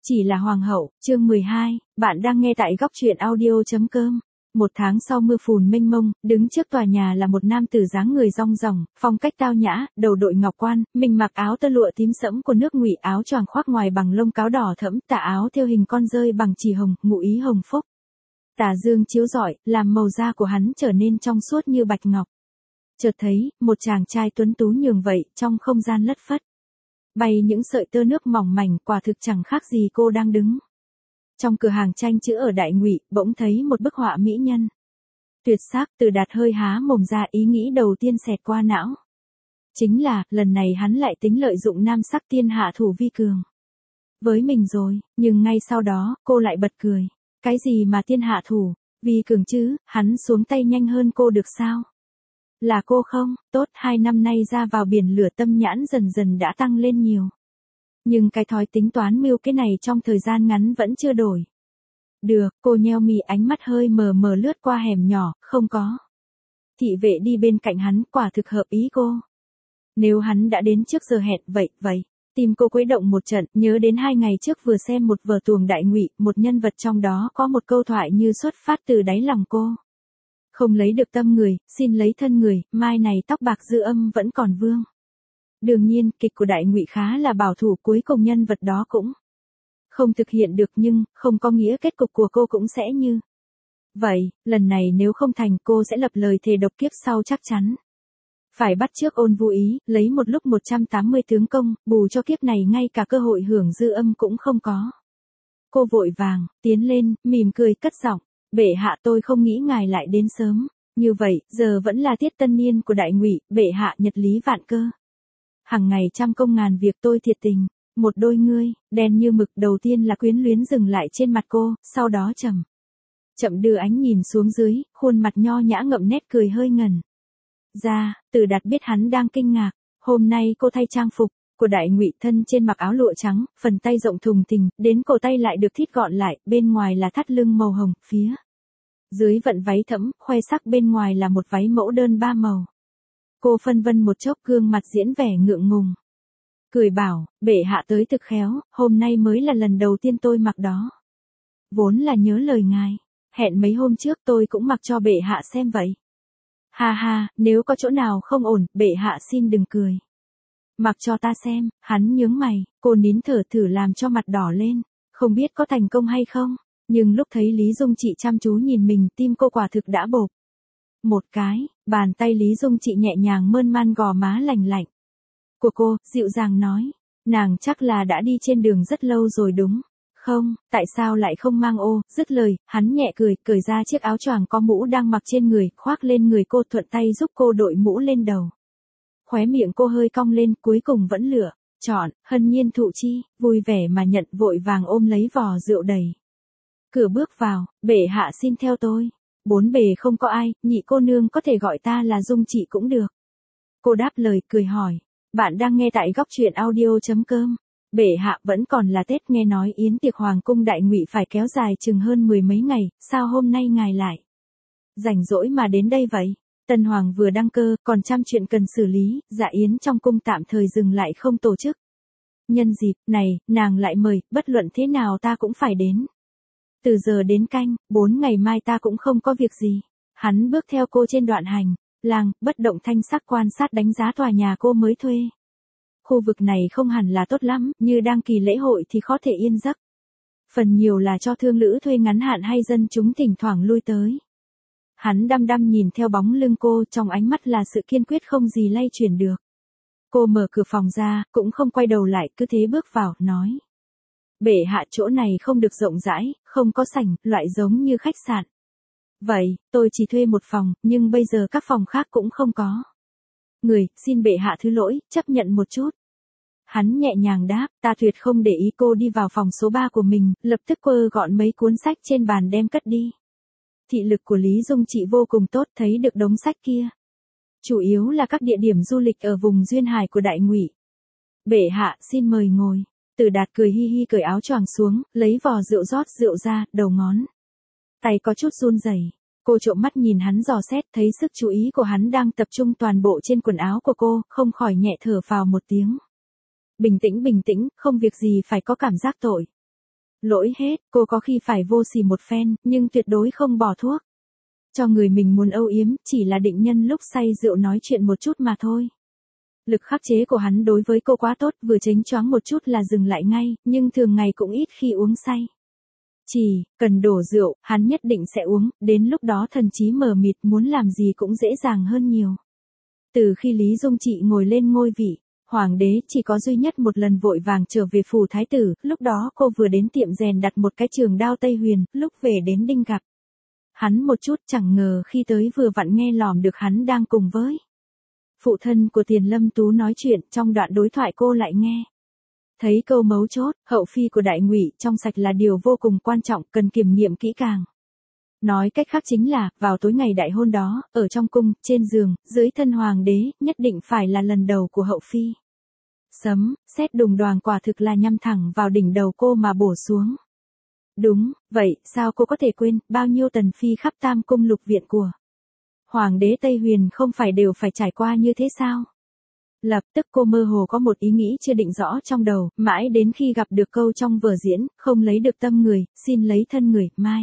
Chỉ là hoàng hậu, chương 12, bạn đang nghe tại góc truyện audio.com. Một tháng sau mưa phùn mênh mông, đứng trước tòa nhà là một nam tử dáng người rong ròng, phong cách tao nhã, đầu đội ngọc quan, mình mặc áo tơ lụa tím sẫm của nước Ngụy, áo choàng khoác ngoài bằng lông cáo đỏ thẫm, tà áo thêu hình con dơi bằng chỉ hồng, ngụ ý hồng phúc. Tà dương chiếu rọi, làm màu da của hắn trở nên trong suốt như bạch ngọc. Chợt thấy, một chàng trai tuấn tú nhường vậy, trong không gian lất phất. Bay những sợi tơ nước mỏng mảnh, quả thực chẳng khác gì cô đang đứng. Trong cửa hàng tranh chữ ở Đại Ngụy, bỗng thấy một bức họa mỹ nhân. Tuyệt sắc, Từ Đạt hơi há mồm ra, ý nghĩ đầu tiên xẹt qua não. Chính là, lần này hắn lại tính lợi dụng nam sắc tiên hạ thủ vi cường. Với mình rồi, nhưng ngay sau đó, cô lại bật cười. Cái gì mà tiên hạ thủ, vi cường chứ, hắn xuống tay nhanh hơn cô được sao? Là cô không, tốt 2 năm nay ra vào biển lửa tâm nhãn dần dần đã tăng lên nhiều. Nhưng cái thói tính toán mưu cái này trong thời gian ngắn vẫn chưa đổi. Được, cô nheo mi, ánh mắt hơi mờ mờ lướt qua hẻm nhỏ, không có. Thị vệ đi bên cạnh hắn, quả thực hợp ý cô. Nếu hắn đã đến trước giờ hẹn, vậy. Tim cô quấy động một trận, nhớ đến 2 ngày trước vừa xem một vở tuồng Đại Ngụy, một nhân vật trong đó có một câu thoại như xuất phát từ đáy lòng cô. Không lấy được tâm người, xin lấy thân người, mai này tóc bạc dư âm vẫn còn vương. Đương nhiên, kịch của Đại Ngụy khá là bảo thủ, cuối cùng nhân vật đó cũng không thực hiện được, nhưng không có nghĩa kết cục của cô cũng sẽ như vậy. Lần này nếu không thành, cô sẽ lập lời thề độc kiếp sau chắc chắn. Phải bắt chước Ôn Vũ Ý, lấy một lúc 180 tướng công, bù cho kiếp này ngay cả cơ hội hưởng dư âm cũng không có. Cô vội vàng, tiến lên, mỉm cười cất giọng. Bệ hạ, tôi không nghĩ ngài lại đến sớm. Như vậy, giờ vẫn là tiết tân niên của Đại Ngụy, bệ hạ nhật lý vạn cơ. Hằng ngày trăm công ngàn việc, tôi thiệt tình. Một đôi ngươi, đen như mực, đầu tiên là quyến luyến dừng lại trên mặt cô, sau đó chậm đưa ánh nhìn xuống dưới, khuôn mặt nho nhã ngậm nét cười hơi ngần ra. Từ Đạt biết hắn đang kinh ngạc. Hôm nay cô thay trang phục của Đại Ngụy, thân trên mặc áo lụa trắng, phần tay rộng thùng thình, đến cổ tay lại được thít gọn lại, bên ngoài là thắt lưng màu hồng, phía dưới vận váy thẫm, khoe sắc, bên ngoài là một váy mẫu đơn 3 màu. Cô phân vân một chốc, gương mặt diễn vẻ ngượng ngùng. Cười bảo, bệ hạ tới thực khéo, hôm nay mới là lần đầu tiên tôi mặc đó. Vốn là nhớ lời ngài, hẹn mấy hôm trước tôi cũng mặc cho bệ hạ xem vậy. Ha ha, nếu có chỗ nào không ổn, bệ hạ xin đừng cười. Mặc cho ta xem, hắn nhướng mày, cô nín thở thử làm cho mặt đỏ lên, không biết có thành công hay không, nhưng lúc thấy Lý Dung Trị chăm chú nhìn mình, tim cô quả thực đã bộp một cái, bàn tay Lý Dung Trị nhẹ nhàng mơn man gò má lành lạnh của cô, dịu dàng nói, nàng chắc là đã đi trên đường rất lâu rồi đúng không, tại sao lại không mang ô? Dứt lời, hắn nhẹ cười, cởi ra chiếc áo choàng có mũ đang mặc trên người, khoác lên người cô, thuận tay giúp cô đội mũ lên đầu. Khóe miệng cô hơi cong lên, cuối cùng vẫn lựa chọn hân nhiên thụ chi, vui vẻ mà nhận, vội vàng ôm lấy vò rượu đầy cửa bước vào. Bệ hạ xin theo tôi. Bốn bề không có ai, nhị cô nương có thể gọi ta là Dung Trị cũng được. Cô đáp lời, cười hỏi, bạn đang nghe tại góc truyện audio.com. Bệ hạ, vẫn còn là Tết, nghe nói yến tiệc hoàng cung Đại Ngụy phải kéo dài chừng hơn 10 mấy ngày, sao hôm nay ngài lại rảnh rỗi mà đến đây vậy? Tân hoàng vừa đăng cơ, còn trăm chuyện cần xử lý, dạ yến trong cung tạm thời dừng lại không tổ chức. Nhân dịp này, nàng lại mời, bất luận thế nào ta cũng phải đến. Từ giờ đến canh, 4 ngày mai ta cũng không có việc gì. Hắn bước theo cô trên đoạn hành lang, bất động thanh sắc quan sát đánh giá tòa nhà cô mới thuê. Khu vực này không hẳn là tốt lắm, như đang kỳ lễ hội thì khó thể yên giấc. Phần nhiều là cho thương lữ thuê ngắn hạn hay dân chúng thỉnh thoảng lui tới. Hắn đăm đăm nhìn theo bóng lưng cô, trong ánh mắt là sự kiên quyết không gì lay chuyển được. Cô mở cửa phòng ra, cũng không quay đầu lại, cứ thế bước vào, nói. Bệ hạ, chỗ này không được rộng rãi, không có sảnh, loại giống như khách sạn. Vậy, tôi chỉ thuê một phòng, nhưng bây giờ các phòng khác cũng không có người, xin bệ hạ thứ lỗi, chấp nhận một chút. Hắn nhẹ nhàng đáp, ta tuyệt không để ý. Cô đi vào phòng số 3 của mình, lập tức quơ gọn mấy cuốn sách trên bàn đem cất đi. Thị lực của Lý Dung Trị vô cùng tốt, thấy được đống sách kia. Chủ yếu là các địa điểm du lịch ở vùng duyên hải của Đại Ngụy. Bệ hạ, xin mời ngồi. Từ Đạt cười hi hi, cởi áo choàng xuống, lấy vò rượu rót rượu ra, đầu ngón tay có chút run rẩy. Cô trộm mắt nhìn hắn dò xét, thấy sức chú ý của hắn đang tập trung toàn bộ trên quần áo của cô, không khỏi nhẹ thở phào một tiếng. Bình tĩnh, không việc gì phải có cảm giác tội. Lỗi hết, cô có khi phải vô sỉ một phen, nhưng tuyệt đối không bỏ thuốc. Cho người mình muốn âu yếm, chỉ là định nhân lúc say rượu nói chuyện một chút mà thôi. Lực khắc chế của hắn đối với cô quá tốt, vừa chánh choáng một chút là dừng lại ngay, nhưng thường ngày cũng ít khi uống say. Chỉ cần đổ rượu, hắn nhất định sẽ uống, đến lúc đó thần trí mờ mịt, muốn làm gì cũng dễ dàng hơn nhiều. Từ khi Lý Dung Trị ngồi lên ngôi vị, hoàng đế chỉ có duy nhất một lần vội vàng trở về phủ thái tử, lúc đó cô vừa đến tiệm rèn đặt một cái trường đao Tây Huyền, lúc về đến Đinh gặp. Hắn một chút chẳng ngờ khi tới vừa vặn nghe lỏm được hắn đang cùng với phụ thân của Tiền Lâm Tú nói chuyện, trong đoạn đối thoại cô lại nghe. Thấy câu mấu chốt, hậu phi của Đại Ngụy trong sạch là điều vô cùng quan trọng, cần kiểm nghiệm kỹ càng. Nói cách khác chính là, vào tối ngày đại hôn đó, ở trong cung, trên giường, dưới thân hoàng đế, nhất định phải là lần đầu của hậu phi. Sấm, sét đùng đoàng quả thực là nhắm thẳng vào đỉnh đầu cô mà bổ xuống. Đúng, vậy, sao cô có thể quên, bao nhiêu tần phi khắp tam cung lục viện của hoàng đế Tây Huyền không phải đều phải trải qua như thế sao? Lập tức cô mơ hồ có một ý nghĩ chưa định rõ trong đầu, mãi đến khi gặp được câu trong vở diễn, không lấy được tâm người, xin lấy thân người, mai.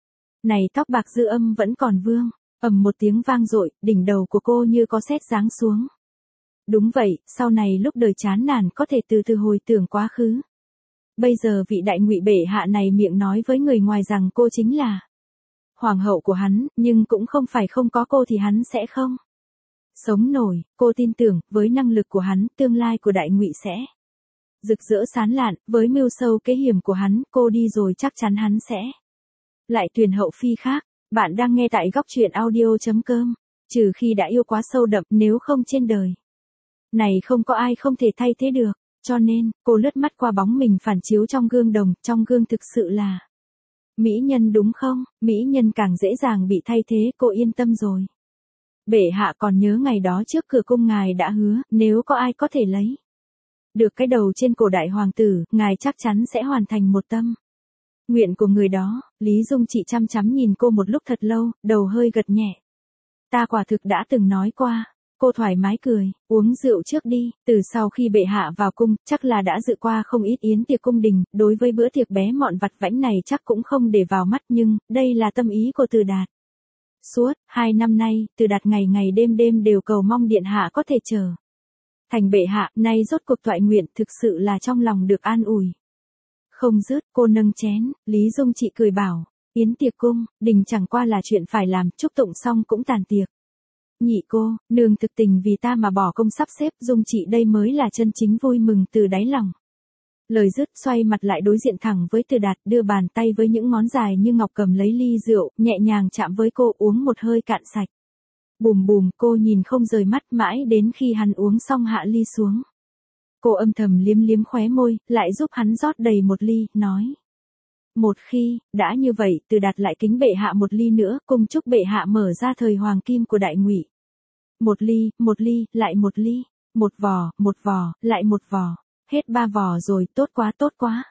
Này tóc bạc dư âm vẫn còn vương, ầm một tiếng vang dội, đỉnh đầu của cô như có sét giáng xuống. Đúng vậy, sau này lúc đời chán nản có thể từ từ hồi tưởng quá khứ. Bây giờ vị Đại Ngụy bệ hạ này miệng nói với người ngoài rằng cô chính là hoàng hậu của hắn, nhưng cũng không phải không có cô thì hắn sẽ không sống nổi. Cô tin tưởng, với năng lực của hắn, tương lai của Đại Ngụy sẽ rực rỡ sáng lạn, với mưu sâu kế hiểm của hắn, cô đi rồi chắc chắn hắn sẽ lại tuyển hậu phi khác. Bạn đang nghe tại góc truyện audio.com. Trừ khi đã yêu quá sâu đậm, nếu không trên đời này không có ai không thể thay thế được. Cho nên, cô lướt mắt qua bóng mình phản chiếu trong gương đồng, trong gương thực sự là mỹ nhân đúng không? Mỹ nhân càng dễ dàng bị thay thế, cô yên tâm rồi. Bệ hạ còn nhớ ngày đó trước cửa cung ngài đã hứa, nếu có ai có thể lấy được cái đầu trên cổ đại hoàng tử, ngài chắc chắn sẽ hoàn thành một tâm nguyện của người đó. Lý Dung Trị chăm chăm nhìn cô một lúc thật lâu, đầu hơi gật nhẹ. Ta quả thực đã từng nói qua. Cô thoải mái cười, uống rượu trước đi, từ sau khi bệ hạ vào cung, chắc là đã dự qua không ít yến tiệc cung đình, đối với bữa tiệc bé mọn vặt vãnh này chắc cũng không để vào mắt, nhưng, đây là tâm ý của Từ Đạt. Suốt 2 năm nay, Từ Đạt ngày ngày đêm đêm đều cầu mong điện hạ có thể trở thành bệ hạ, nay rốt cuộc toại nguyện, thực sự là trong lòng được an ủi. Không dứt, cô nâng chén, Lý Dung Trị cười bảo, yến tiệc cung đình chẳng qua là chuyện phải làm, chúc tụng xong cũng tàn tiệc. Nhị cô, nương thực tình vì ta mà bỏ công sắp xếp, Dung Trị đây mới là chân chính vui mừng từ đáy lòng. Lời dứt, xoay mặt lại đối diện thẳng với Từ Đạt, đưa bàn tay với những ngón dài như ngọc cầm lấy ly rượu, nhẹ nhàng chạm với cô, uống một hơi cạn sạch. Bùm bùm, cô nhìn không rời mắt mãi đến khi hắn uống xong hạ ly xuống. Cô âm thầm liếm liếm khóe môi, lại giúp hắn rót đầy một ly, nói. Một khi, đã như vậy, Từ Đạt lại kính bệ hạ một ly nữa, cùng chúc bệ hạ mở ra thời hoàng kim của Đại Ngụy. Một ly, lại một ly, một vò, lại một vò, hết 3 vò rồi, tốt quá,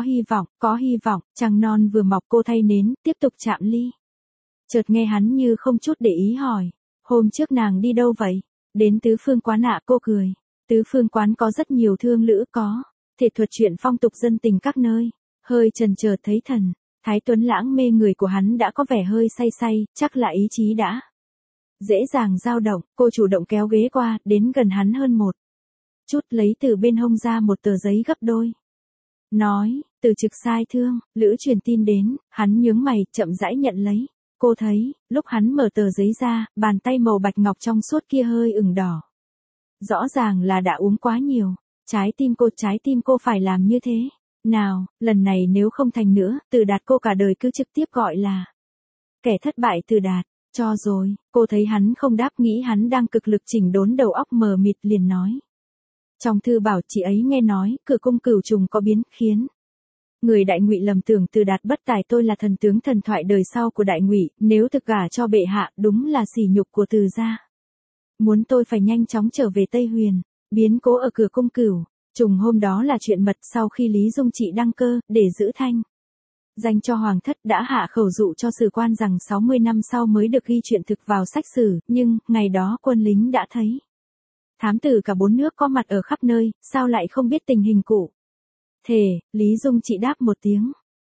có hy vọng, trăng non vừa mọc cô thay nến, tiếp tục chạm ly. Chợt nghe hắn như không chút để ý hỏi, hôm trước nàng đi đâu vậy? Đến Tứ Phương Quán ạ. Cô cười, Tứ Phương Quán có rất nhiều thương lữ, có thể thuật chuyện phong tục dân tình các nơi. Hơi chần chờ thấy thần thái tuấn lãng mê người của hắn đã có vẻ hơi say, chắc là ý chí đã dễ dàng dao động. Cô chủ động kéo ghế qua, đến gần hắn hơn một chút, lấy từ bên hông ra một tờ giấy gấp đôi. Nói, từ trực sai thương, lữ truyền tin đến. Hắn nhướng mày, chậm rãi nhận lấy. Cô thấy, lúc hắn mở tờ giấy ra, bàn tay màu bạch ngọc trong suốt kia hơi ửng đỏ. Rõ ràng là đã uống quá nhiều. Trái tim cô phải làm như thế. Nào, lần này nếu không thành nữa, Từ Đạt cô cả đời cứ trực tiếp gọi là kẻ thất bại Từ Đạt. Cho rồi, cô thấy hắn không đáp, nghĩ hắn đang cực lực chỉnh đốn đầu óc mờ mịt, liền nói. Trong thư bảo chị ấy nghe nói, cửa cung Cửu Trùng có biến, khiến người Đại Ngụy lầm tưởng Từ Đạt bất tài. Tôi là thần tướng thần thoại đời sau của Đại Ngụy, nếu thực gả cho bệ hạ, đúng là sỉ nhục của Từ gia. Muốn tôi phải nhanh chóng trở về Tây Huyền, biến cố ở cửa cung Cửu Trùng hôm đó là chuyện mật. Sau khi Lý Dung Trị đăng cơ, để giữ thanh danh cho hoàng thất, đã hạ khẩu dụ cho sử quan rằng 60 năm sau mới được ghi chuyện thực vào sách sử, nhưng, ngày đó quân lính đã thấy. Thám tử cả 4 nước có mặt ở khắp nơi, sao lại không biết tình hình cụ thể? Lý Dung Trị đáp một tiếng.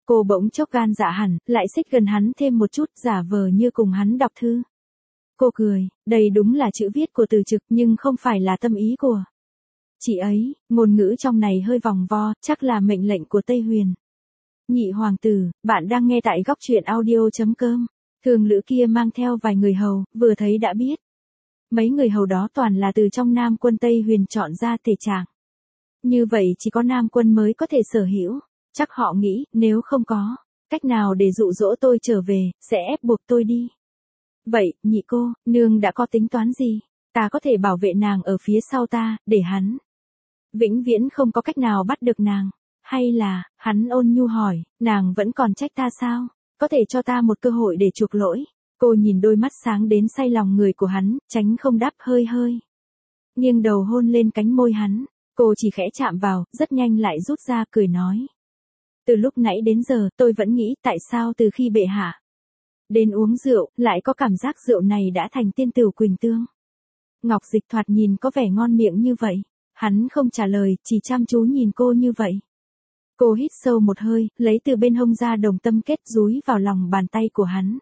Cô bỗng chốc gan dạ hẳn, lại xích gần hắn thêm một chút, giả vờ như cùng hắn đọc thư. Cô cười, đây đúng là chữ viết của Từ Trực nhưng không phải là tâm ý của chị ấy, ngôn ngữ trong này hơi vòng vo, chắc là mệnh lệnh của Tây Huyền. Nhị hoàng tử, bạn đang nghe tại góc truyện audio.com. Thường lữ kia mang theo vài người hầu, vừa thấy đã biết. Mấy người hầu đó toàn là từ trong Nam quân Tây Huyền chọn ra thể trạng. Như vậy chỉ có Nam quân mới có thể sở hữu. Chắc họ nghĩ, nếu không có cách nào để dụ dỗ tôi trở về, sẽ ép buộc tôi đi. Vậy, nhị cô, nương đã có tính toán gì? Ta có thể bảo vệ nàng ở phía sau ta, để hắn vĩnh viễn không có cách nào bắt được nàng. Hay là, hắn ôn nhu hỏi, nàng vẫn còn trách ta sao? Có thể cho ta một cơ hội để chuộc lỗi. Cô nhìn đôi mắt sáng đến say lòng người của hắn, tránh không đáp hơi hơi. Nghiêng đầu hôn lên cánh môi hắn, cô chỉ khẽ chạm vào, rất nhanh lại rút ra cười nói. Từ lúc nãy đến giờ tôi vẫn nghĩ tại sao từ khi bệ hạ đến uống rượu, lại có cảm giác rượu này đã thành tiên tửu quỳnh tương. Ngọc Dịch thoạt nhìn có vẻ ngon miệng như vậy. Hắn không trả lời, chỉ chăm chú nhìn cô như vậy. Cô hít sâu một hơi, lấy từ bên hông ra đồng tâm kết dúi vào lòng bàn tay của hắn.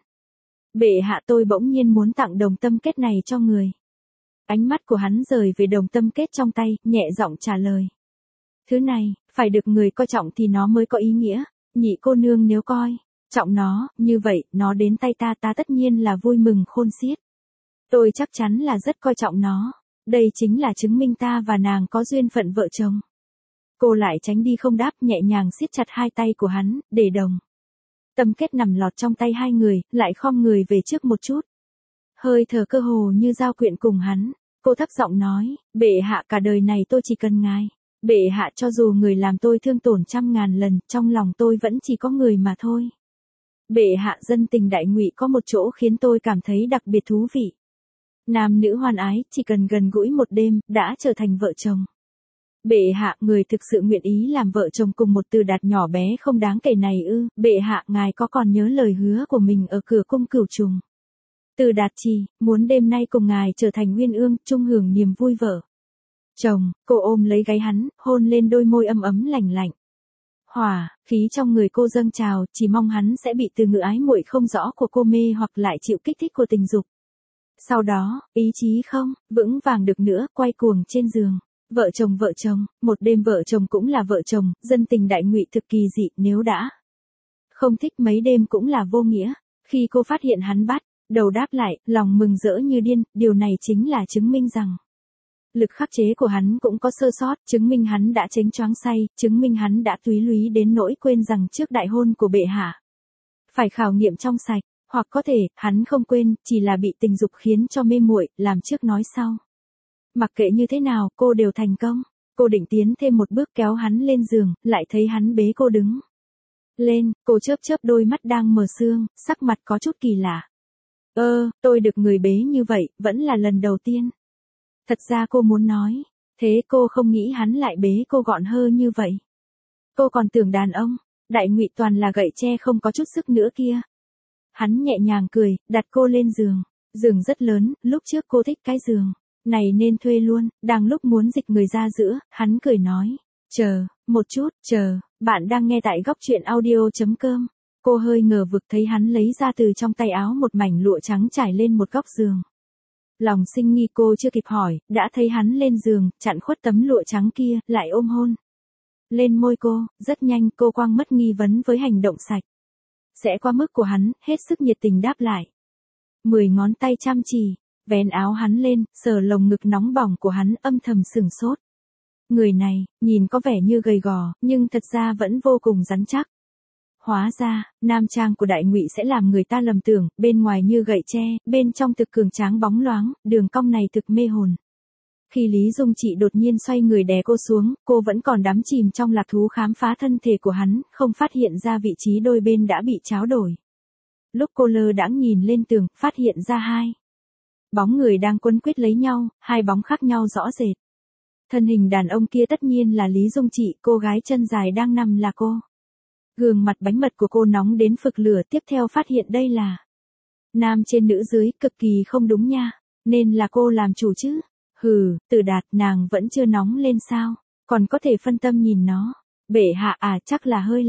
Bệ hạ, tôi bỗng nhiên muốn tặng đồng tâm kết này cho người. Ánh mắt của hắn rời về đồng tâm kết trong tay, nhẹ giọng trả lời. Thứ này, phải được người coi trọng thì nó mới có ý nghĩa. Nhị cô nương nếu coi trọng nó, như vậy, nó đến tay ta tất nhiên là vui mừng khôn xiết. Tôi chắc chắn là rất coi trọng nó. Đây chính là chứng minh ta và nàng có duyên phận vợ chồng. Cô lại tránh đi không đáp, nhẹ nhàng siết chặt hai tay của hắn, để đồng tâm kết nằm lọt trong tay hai người, lại khom người về trước một chút. Hơi thở cơ hồ như giao quyện cùng hắn, cô thấp giọng nói, bệ hạ, cả đời này tôi chỉ cần ngài. Bệ hạ, cho dù người làm tôi thương tổn 100.000 lần, trong lòng tôi vẫn chỉ có người mà thôi. Bệ hạ, dân tình Đại Ngụy có một chỗ khiến tôi cảm thấy đặc biệt thú vị. Nam nữ hoan ái, chỉ cần gần gũi một đêm, đã trở thành vợ chồng. Bệ hạ, người thực sự nguyện ý làm vợ chồng cùng một Từ Đạt nhỏ bé không đáng kể này ư? Bệ hạ, ngài có còn nhớ lời hứa của mình ở cửa cung Cửu Trùng? Từ Đạt chỉ muốn đêm nay cùng ngài trở thành nguyên ương, chung hưởng niềm vui vợ chồng. Cô ôm lấy gáy hắn, hôn lên đôi môi ấm ấm lành lạnh. Hỏa khí trong người cô dâng trào, chỉ mong hắn sẽ bị từ ngữ ái muội không rõ của cô mê hoặc lại chịu kích thích của tình dục. Sau đó, ý chí không vững vàng được nữa, quay cuồng trên giường. Vợ chồng, một đêm vợ chồng cũng là vợ chồng, dân tình Đại Ngụy thực kỳ dị, nếu đã không thích mấy đêm cũng là vô nghĩa. Khi cô phát hiện hắn bắt đầu đáp lại, lòng mừng rỡ như điên, điều này chính là chứng minh rằng lực khắc chế của hắn cũng có sơ sót, chứng minh hắn đã chánh choáng say, chứng minh hắn đã túy lúy đến nỗi quên rằng trước đại hôn của bệ hạ phải khảo nghiệm trong sạch. Hoặc có thể, hắn không quên, chỉ là bị tình dục khiến cho mê muội, làm trước nói sau. Mặc kệ như thế nào, cô đều thành công. Cô định tiến thêm một bước kéo hắn lên giường, lại thấy hắn bế cô đứng lên, cô chớp chớp đôi mắt đang mờ sương, sắc mặt có chút kỳ lạ. Tôi được người bế như vậy, vẫn là lần đầu tiên. Thật ra cô muốn nói, thế cô không nghĩ hắn lại bế cô gọn hơ như vậy. Cô còn tưởng đàn ông, Đại Ngụy toàn là gậy tre không có chút sức nữa kia. Hắn nhẹ nhàng cười, đặt cô lên giường. Giường rất lớn, lúc trước cô thích cái giường này nên thuê luôn. Đang lúc muốn dịch người ra giữa, hắn cười nói, chờ một chút, bạn đang nghe tại góc truyện audio.com. Cô hơi ngờ vực thấy hắn lấy ra từ trong tay áo một mảnh lụa trắng trải lên một góc giường. Lòng sinh nghi, cô chưa kịp hỏi, đã thấy hắn lên giường, chặn khuất tấm lụa trắng kia, lại ôm hôn lên môi cô. Rất nhanh cô quăng mất nghi vấn với hành động sạch sẽ qua mức của hắn, hết sức nhiệt tình đáp lại. 10 ngón tay chăm chỉ vén áo hắn lên, sờ lồng ngực nóng bỏng của hắn, âm thầm sửng sốt. Người này, nhìn có vẻ như gầy gò, nhưng thật ra vẫn vô cùng rắn chắc. Hóa ra, nam trang của Đại Ngụy sẽ làm người ta lầm tưởng, bên ngoài như gậy tre, bên trong thực cường tráng bóng loáng, đường cong này thực mê hồn. Khi Lý Dung Trị đột nhiên xoay người đè cô xuống, cô vẫn còn đắm chìm trong lạc thú khám phá thân thể của hắn, không phát hiện ra vị trí đôi bên đã bị tráo đổi. Lúc cô lơ đãng nhìn lên tường, phát hiện ra hai bóng người đang quấn quýt lấy nhau, hai bóng khác nhau rõ rệt. Thân hình đàn ông kia tất nhiên là Lý Dung Trị, cô gái chân dài đang nằm là cô. Gương mặt bánh mật của cô nóng đến phực lửa, tiếp theo phát hiện đây là nam trên nữ dưới, cực kỳ không đúng nha, nên là cô làm chủ chứ. Hừ, Từ Đạt, nàng vẫn chưa nóng lên sao, còn có thể phân tâm nhìn nó. Bệ hạ à, chắc là hơi lạnh.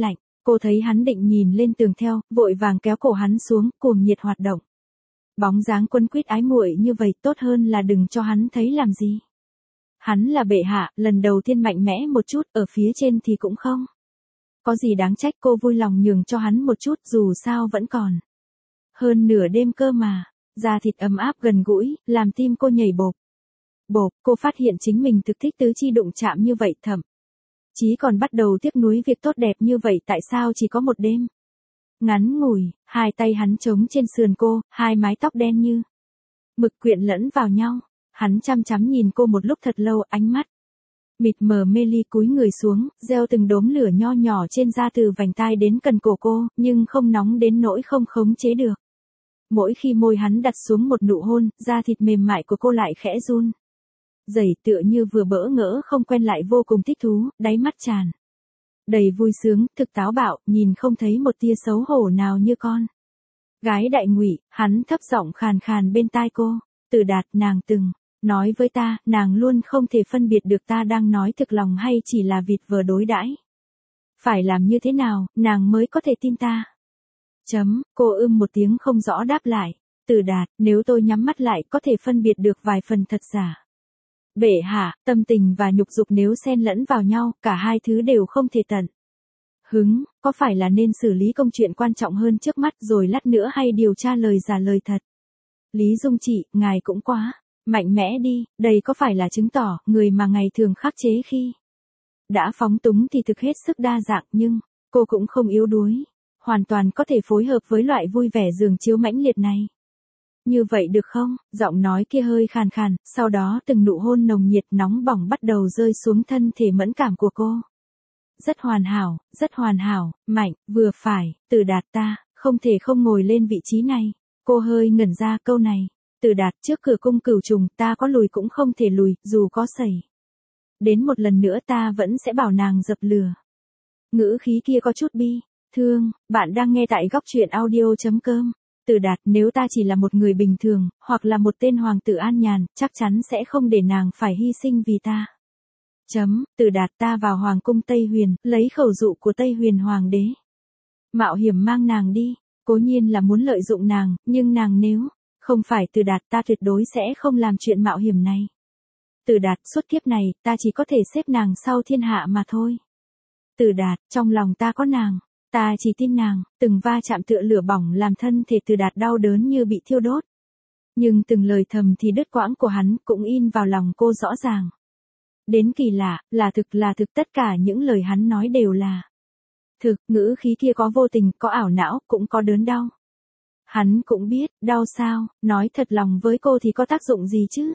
Cô thấy hắn định nhìn lên tường theo, vội vàng kéo cổ hắn xuống, cuồng nhiệt hoạt động. Bóng dáng quấn quýt ái muội như vậy tốt hơn là đừng cho hắn thấy làm gì. Hắn là bệ hạ, lần đầu tiên mạnh mẽ một chút, ở phía trên thì cũng không. Có gì đáng trách, cô vui lòng nhường cho hắn một chút, dù sao vẫn còn. Hơn nửa đêm cơ mà, da thịt ấm áp gần gũi, làm tim cô nhảy bộp. Bộp, cô phát hiện chính mình thực thích tứ chi đụng chạm như vậy, thậm chí còn bắt đầu tiếc nuối việc tốt đẹp như vậy tại sao chỉ có một đêm. Ngắn ngủi, hai tay hắn chống trên sườn cô, hai mái tóc đen như mực quyện lẫn vào nhau. Hắn chăm chăm nhìn cô một lúc thật lâu, ánh mắt mịt mờ mê ly, cúi người xuống, gieo từng đốm lửa nho nhỏ trên da từ vành tai đến cần cổ cô, nhưng không nóng đến nỗi không khống chế được. Mỗi khi môi hắn đặt xuống một nụ hôn, da thịt mềm mại của cô lại khẽ run rẩy, tựa như vừa bỡ ngỡ không quen lại vô cùng thích thú, đáy mắt tràn đầy vui sướng, thực táo bạo, nhìn không thấy một tia xấu hổ nào, như con gái đại ngụy. Hắn thấp giọng khàn khàn bên tai cô, Tử Đạt, nàng từng nói với ta, nàng luôn không thể phân biệt được ta đang nói thực lòng hay chỉ là vịt vờ đối đãi. Phải làm như thế nào, nàng mới có thể tin ta? Cô một tiếng không rõ đáp lại. Tử Đạt, nếu tôi nhắm mắt lại có thể phân biệt được vài phần thật giả. Bệ hạ, tâm tình và nhục dục nếu xen lẫn vào nhau, cả hai thứ đều không thể tận hứng, có phải là nên xử lý công chuyện quan trọng hơn trước mắt rồi lát nữa hay điều tra lời giả lời thật? Lý Dung chị, ngài cũng quá mạnh mẽ đi, đây có phải là chứng tỏ người mà ngày thường khắc chế khi đã phóng túng thì thực hết sức đa dạng, nhưng cô cũng không yếu đuối, hoàn toàn có thể phối hợp với loại vui vẻ giường chiếu mãnh liệt này. Như vậy được không? Giọng nói kia hơi khàn khàn, sau đó từng nụ hôn nồng nhiệt nóng bỏng bắt đầu rơi xuống thân thể mẫn cảm của cô. Rất hoàn hảo, mạnh, vừa phải. Tử Đạt, ta không thể không ngồi lên vị trí này. Cô hơi ngẩn ra câu này. Tử Đạt, trước cửa cung Cửu Trùng, ta có lùi cũng không thể lùi, dù có xảy đến một lần nữa ta vẫn sẽ bảo nàng dập lửa. Ngữ khí kia có chút bi thương. Bạn đang nghe tại góc truyện audio.com. Tử Đạt, nếu ta chỉ là một người bình thường, hoặc là một tên hoàng tử an nhàn, chắc chắn sẽ không để nàng phải hy sinh vì ta. Tử Đạt, ta vào hoàng cung Tây Huyền, lấy khẩu dụ của Tây Huyền hoàng đế. Mạo hiểm mang nàng đi, cố nhiên là muốn lợi dụng nàng, nhưng nàng nếu không phải Tử Đạt, ta tuyệt đối sẽ không làm chuyện mạo hiểm này. Tử Đạt, suốt kiếp này, ta chỉ có thể xếp nàng sau thiên hạ mà thôi. Tử Đạt, trong lòng ta có nàng. Ta chỉ tin nàng. Từng va chạm tựa lửa bỏng làm thân thể Tử Đạt đau đớn như bị thiêu đốt. Nhưng từng lời thầm thì đứt quãng của hắn cũng in vào lòng cô rõ ràng. Đến kỳ lạ, là thực tất cả những lời hắn nói đều là thực. Ngữ khí kia có vô tình, có ảo não, cũng có đớn đau. Hắn cũng biết, đau sao, nói thật lòng với cô thì có tác dụng gì chứ?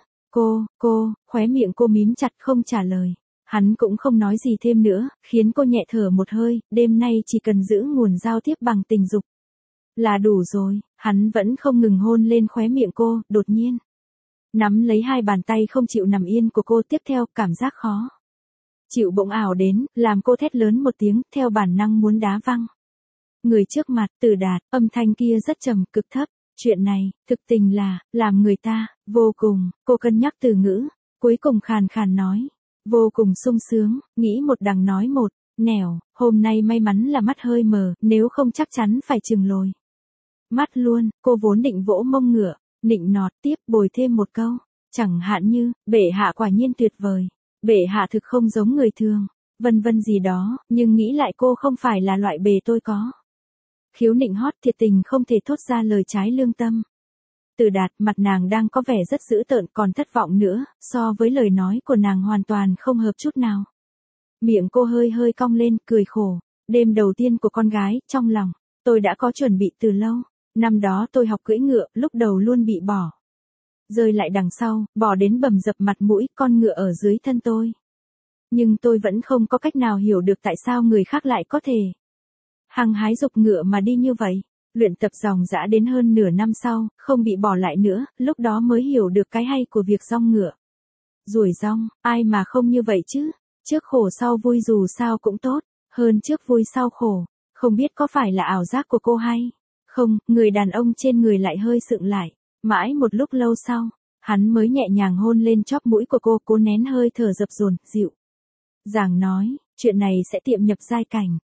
Khóe miệng cô mím chặt không trả lời. Hắn cũng không nói gì thêm nữa, khiến cô nhẹ thở một hơi, đêm nay chỉ cần giữ nguồn giao tiếp bằng tình dục là đủ rồi. Hắn vẫn không ngừng hôn lên khóe miệng cô, đột nhiên nắm lấy hai bàn tay không chịu nằm yên của cô, tiếp theo cảm giác khó chịu bỗng ảo đến, làm cô thét lớn một tiếng, theo bản năng muốn đá văng người trước mặt. Tử Đạt, âm thanh kia rất trầm, cực thấp. Chuyện này, thực tình là, làm người ta vô cùng. Cô cân nhắc từ ngữ, cuối cùng khàn khàn nói. Vô cùng sung sướng, nghĩ một đằng nói một nẻo, hôm nay may mắn là mắt hơi mờ, nếu không chắc chắn phải chừng lồi mắt luôn. Cô vốn định vỗ mông ngựa, nịnh nọt tiếp, bồi thêm một câu. Chẳng hạn như, bệ hạ quả nhiên tuyệt vời. Bệ hạ thực không giống người thường. Vân vân gì đó, nhưng nghĩ lại cô không phải là loại bề tôi có khiếu nịnh hót, thiệt tình không thể thốt ra lời trái lương tâm. Tử Đạt, mặt nàng đang có vẻ rất dữ tợn, còn thất vọng nữa, so với lời nói của nàng hoàn toàn không hợp chút nào. Miệng cô hơi cong lên, cười khổ. Đêm đầu tiên của con gái, trong lòng tôi đã có chuẩn bị từ lâu. Năm đó tôi học cưỡi ngựa, lúc đầu luôn bị bỏ rơi lại đằng sau, bỏ đến bầm dập mặt mũi, con ngựa ở dưới thân tôi. Nhưng tôi vẫn không có cách nào hiểu được tại sao người khác lại có thể hăng hái giục ngựa mà đi như vậy. Luyện tập dòng dã đến hơn nửa năm sau, không bị bỏ lại nữa, lúc đó mới hiểu được cái hay của việc dong ngựa. Ruổi dong, ai mà không như vậy chứ? Trước khổ sau vui dù sao cũng tốt, hơn trước vui sau khổ. Không biết có phải là ảo giác của cô hay không, người đàn ông trên người lại hơi sượng lại. Mãi một lúc lâu sau, hắn mới nhẹ nhàng hôn lên chóp mũi của cô, cố nén hơi thở dập dồn, dịu dàng nói, chuyện này sẽ tiệm nhập giai cảnh.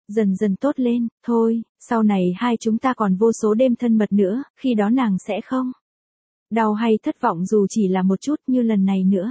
dần dần tốt lên, thôi, sau này hai chúng ta còn vô số đêm thân mật nữa, khi đó nàng sẽ không đau hay thất vọng dù chỉ là một chút như lần này nữa.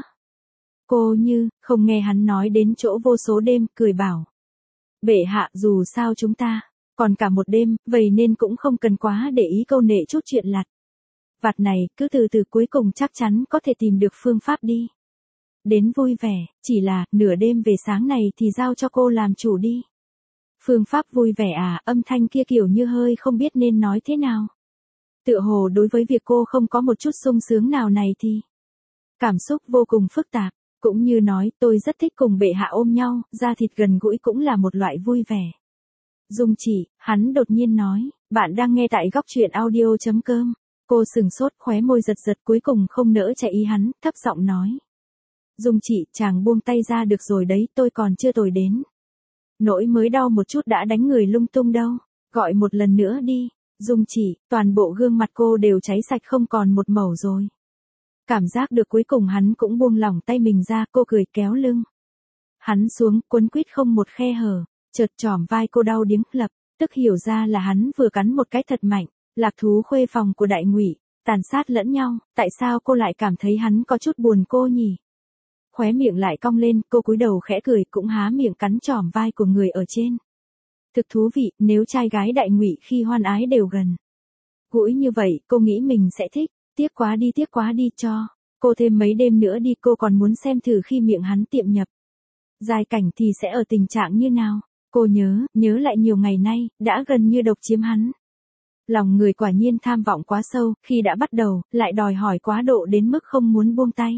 Cô Như, không nghe hắn nói đến chỗ vô số đêm, cười bảo. Bệ hạ, dù sao chúng ta còn cả một đêm, vậy nên cũng không cần quá để ý câu nệ chút chuyện lặt vặt này, cứ từ từ cuối cùng chắc chắn có thể tìm được phương pháp đi. Đến vui vẻ, chỉ là, nửa đêm về sáng này thì giao cho cô làm chủ đi. Phương pháp vui vẻ à, âm thanh kia kiểu như hơi không biết nên nói thế nào. Tựa hồ đối với việc cô không có một chút sung sướng nào này thì cảm xúc vô cùng phức tạp, cũng như nói tôi rất thích cùng bệ hạ ôm nhau, da thịt gần gũi cũng là một loại vui vẻ. Dung Chỉ, hắn đột nhiên nói, bạn đang nghe tại góc truyện audio.com. Cô sừng sốt, khóe môi giật giật, cuối cùng không nỡ chạy ý hắn, thấp giọng nói. Dung Chỉ, chàng buông tay ra được rồi đấy, tôi còn chưa tồi đến nỗi mới đau một chút đã đánh người lung tung đâu, gọi một lần nữa đi. Dung Chỉ, toàn bộ gương mặt cô đều cháy sạch không còn một mẩu rồi. Cảm giác được cuối cùng hắn cũng buông lỏng tay mình ra, cô cười kéo lưng hắn xuống, quấn quýt không một khe hở, chợt chỏm vai cô đau điếng, lập tức hiểu ra là hắn vừa cắn một cái thật mạnh. Lạc thú khuê phòng của Đại Ngụy, tàn sát lẫn nhau, tại sao cô lại cảm thấy hắn có chút buồn cô nhỉ? Khóe miệng lại cong lên, cô cúi đầu khẽ cười, cũng há miệng cắn chỏm vai của người ở trên. Thực thú vị, nếu trai gái Đại Ngụy khi hoan ái đều gần gũi như vậy, cô nghĩ mình sẽ thích. Tiếc quá đi, cho cô thêm mấy đêm nữa đi, cô còn muốn xem thử khi miệng hắn tiệm nhập giai cảnh thì sẽ ở tình trạng như nào. Cô nhớ lại nhiều ngày nay, đã gần như độc chiếm hắn. Lòng người quả nhiên tham vọng quá sâu, khi đã bắt đầu, lại đòi hỏi quá độ đến mức không muốn buông tay.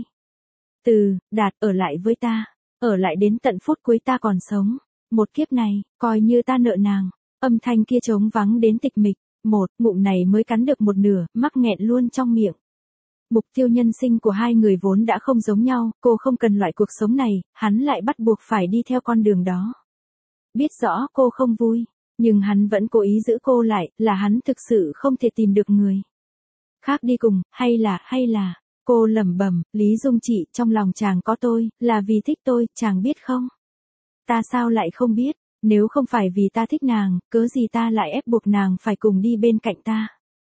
Đạt, ở lại với ta, ở lại đến tận phút cuối ta còn sống. Một kiếp này, coi như ta nợ nàng. Âm thanh kia trống vắng đến tịch mịch, một ngụm này mới cắn được một nửa, mắc nghẹn luôn trong miệng. Mục tiêu nhân sinh của hai người vốn đã không giống nhau, cô không cần loại cuộc sống này, hắn lại bắt buộc phải đi theo con đường đó. Biết rõ cô không vui, nhưng hắn vẫn cố ý giữ cô lại, là hắn thực sự không thể tìm được người khác đi cùng, hay là, cô lẩm bẩm, Lý Dung Chỉ, trong lòng chàng có tôi, là vì thích tôi, chàng biết không? Ta sao lại không biết, nếu không phải vì ta thích nàng, cớ gì ta lại ép buộc nàng phải cùng đi bên cạnh ta?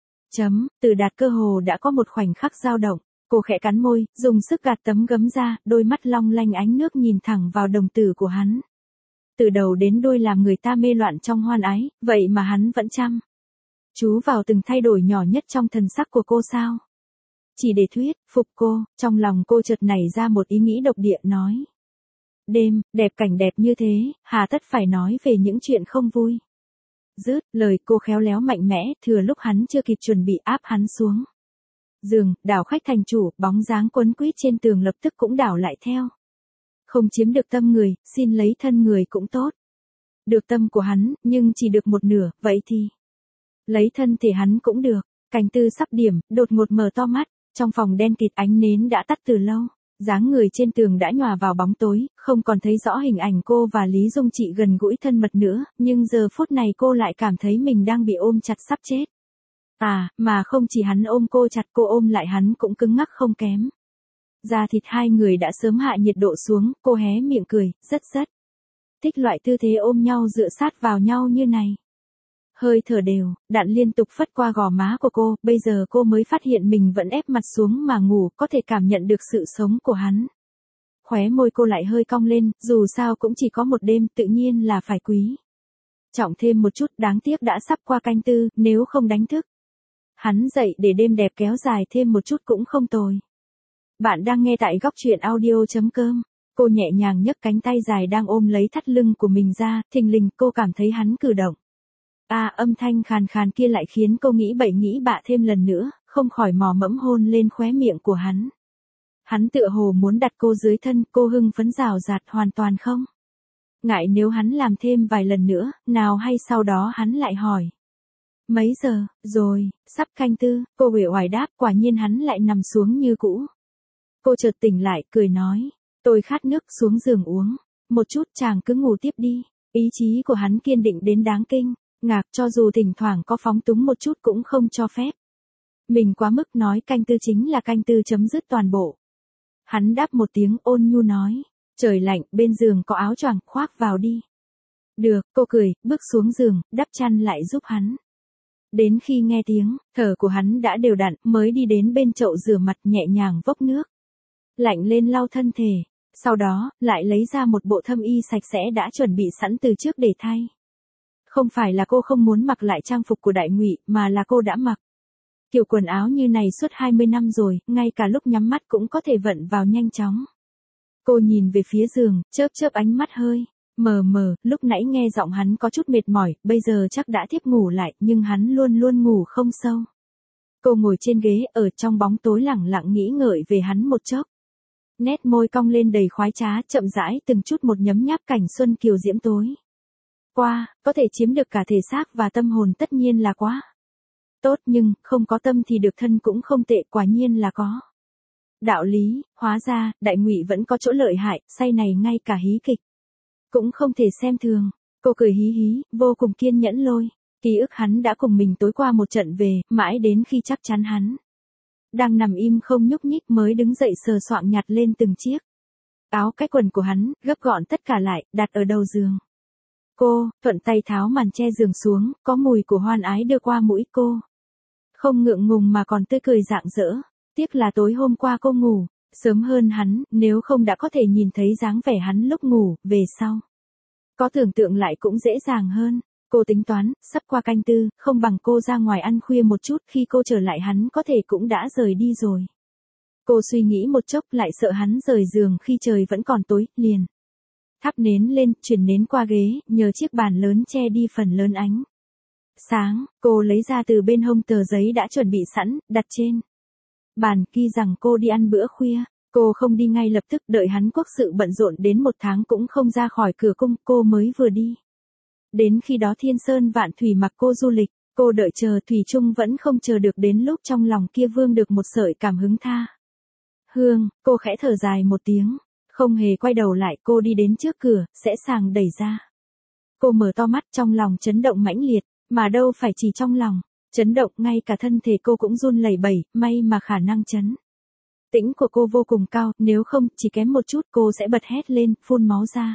Từ Đạt cơ hồ đã có một khoảnh khắc dao động, cô khẽ cắn môi, dùng sức gạt tấm gấm ra, đôi mắt long lanh ánh nước nhìn thẳng vào đồng tử của hắn. Từ đầu đến đuôi làm người ta mê loạn trong hoan ái, vậy mà hắn vẫn chăm chú vào từng thay đổi nhỏ nhất trong thần sắc của cô sao? Chỉ để thuyết phục cô, trong lòng cô chợt nảy ra một ý nghĩ độc địa, nói. Đêm, đẹp cảnh đẹp như thế, hà tất phải nói về những chuyện không vui. Dứt lời, cô khéo léo mạnh mẽ, thừa lúc hắn chưa kịp chuẩn bị áp hắn xuống giường, đảo khách thành chủ, bóng dáng quấn quýt trên tường lập tức cũng đảo lại theo. Không chiếm được tâm người, xin lấy thân người cũng tốt. Được tâm của hắn, nhưng chỉ được một nửa, vậy thì lấy thân thể hắn cũng được. Canh Tư sắp điểm, đột ngột mở to mắt, trong phòng đen kịt, ánh nến đã tắt từ lâu. Dáng người trên tường đã nhòa vào bóng tối, không còn thấy rõ hình ảnh cô và Lý Dung Chỉ gần gũi thân mật nữa, nhưng giờ phút này cô lại cảm thấy mình đang bị ôm chặt sắp chết. Mà không chỉ hắn ôm cô chặt, cô ôm lại hắn cũng cứng ngắc không kém. Da thịt hai người đã sớm hạ nhiệt độ xuống, cô hé miệng cười, rất thích loại tư thế ôm nhau dựa sát vào nhau như này. Hơi thở đều, đặn liên tục phất qua gò má của cô, bây giờ cô mới phát hiện mình vẫn ép mặt xuống mà ngủ, có thể cảm nhận được sự sống của hắn. Khóe môi cô lại hơi cong lên, dù sao cũng chỉ có một đêm, tự nhiên là phải quý trọng thêm một chút, đáng tiếc đã sắp qua canh tư, nếu không đánh thức hắn dậy để đêm đẹp kéo dài thêm một chút cũng không tồi. Bạn đang nghe tại góc truyện audio.com. Cô nhẹ nhàng nhấc cánh tay dài đang ôm lấy thắt lưng của mình ra, thình lình cô cảm thấy hắn cử động. Âm thanh khàn khàn kia lại khiến cô nghĩ bậy nghĩ bạ thêm lần nữa, không khỏi mò mẫm hôn lên khóe miệng của hắn. Hắn tựa hồ muốn đặt cô dưới thân, cô hưng phấn rào rạt, hoàn toàn không ngại nếu hắn làm thêm vài lần nữa, nào hay sau đó hắn lại hỏi. Mấy giờ, rồi, sắp canh tư, cô uể oải đáp, quả nhiên hắn lại nằm xuống như cũ. Cô chợt tỉnh lại, cười nói, tôi khát nước, xuống giường uống một chút, chàng cứ ngủ tiếp đi. Ý chí của hắn kiên định đến đáng kinh ngạc, cho dù thỉnh thoảng có phóng túng một chút cũng không cho phép mình quá mức, nói canh tư chính là canh tư, chấm dứt toàn bộ. Hắn đáp một tiếng, ôn nhu nói, trời lạnh, bên giường có áo choàng, khoác vào đi. Được, cô cười, bước xuống giường, đắp chăn lại giúp hắn. Đến khi nghe tiếng thở của hắn đã đều đặn, mới đi đến bên chậu rửa mặt nhẹ nhàng vốc nước lạnh lên lau thân thể. Sau đó, lại lấy ra một bộ thâm y sạch sẽ đã chuẩn bị sẵn từ trước để thay. Không phải là cô không muốn mặc lại trang phục của Đại Ngụy, mà là cô đã mặc kiểu quần áo như này suốt 20 năm rồi, ngay cả lúc nhắm mắt cũng có thể vận vào nhanh chóng. Cô nhìn về phía giường, chớp chớp ánh mắt hơi mờ mờ, lúc nãy nghe giọng hắn có chút mệt mỏi, bây giờ chắc đã thiếp ngủ lại, nhưng hắn luôn luôn ngủ không sâu. Cô ngồi trên ghế, ở trong bóng tối lẳng lặng nghĩ ngợi về hắn một chốc. Nét môi cong lên đầy khoái trá, chậm rãi từng chút một nhấm nháp cảnh xuân kiều diễm tối qua, có thể chiếm được cả thể xác và tâm hồn tất nhiên là quá tốt, nhưng không có tâm thì được thân cũng không tệ, quả nhiên là có đạo lý. Hóa ra Đại Ngụy vẫn có chỗ lợi hại, say này ngay cả hí kịch cũng không thể xem thường. Cô cười hí hí, vô cùng kiên nhẫn lôi ký ức hắn đã cùng mình tối qua một trận về, mãi đến khi chắc chắn hắn đang nằm im không nhúc nhích mới đứng dậy sờ soạng nhặt lên từng chiếc áo cách quần của hắn, gấp gọn tất cả lại, đặt ở đầu giường. Cô thuận tay tháo màn che giường xuống, có mùi của hoan ái đưa qua mũi cô. Không ngượng ngùng mà còn tươi cười rạng rỡ. Tiếc là tối hôm qua cô ngủ sớm hơn hắn, nếu không đã có thể nhìn thấy dáng vẻ hắn lúc ngủ, về sau có tưởng tượng lại cũng dễ dàng hơn. Cô tính toán, sắp qua canh tư, không bằng cô ra ngoài ăn khuya một chút, khi cô trở lại hắn có thể cũng đã rời đi rồi. Cô suy nghĩ một chốc, lại sợ hắn rời giường khi trời vẫn còn tối, liền thắp nến lên, chuyển nến qua ghế, nhờ chiếc bàn lớn che đi phần lớn ánh sáng. Cô lấy ra từ bên hông tờ giấy đã chuẩn bị sẵn, đặt trên bàn, ghi rằng cô đi ăn bữa khuya. Cô không đi ngay lập tức, đợi hắn quốc sự bận rộn đến 1 tháng cũng không ra khỏi cửa cung, cô mới vừa đi. Đến khi đó thiên sơn vạn thủy mặc cô du lịch, cô đợi chờ thủy chung vẫn không chờ được, đến lúc trong lòng kia vương được một sợi cảm hứng tha hương, cô khẽ thở dài một tiếng, không hề quay đầu lại. Cô đi đến trước cửa, sẽ sàng đẩy ra. Cô mở to mắt, trong lòng chấn động mãnh liệt, mà đâu phải chỉ trong lòng chấn động, ngay cả thân thể cô cũng run lẩy bẩy, may mà khả năng chấn tĩnh của cô vô cùng cao, nếu không, chỉ kém một chút cô sẽ bật hét lên, phun máu ra.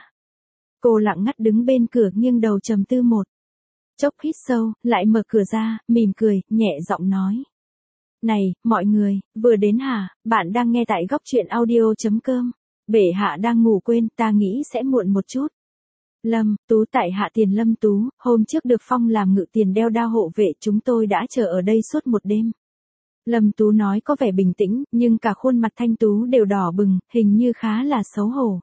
Cô lặng ngắt đứng bên cửa, nghiêng đầu trầm tư một chốc, hít sâu, lại mở cửa ra, mỉm cười, nhẹ giọng nói. Này, mọi người, vừa đến hả? Bạn đang nghe tại góc truyện audio.com. Bệ hạ đang ngủ quên, ta nghĩ sẽ muộn một chút. Lâm Tú, tại hạ Tiền Lâm Tú, hôm trước được phong làm ngự tiền đeo đao hộ vệ, chúng tôi đã chờ ở đây suốt một đêm. Lâm Tú nói có vẻ bình tĩnh, nhưng cả khuôn mặt thanh tú đều đỏ bừng, hình như khá là xấu hổ.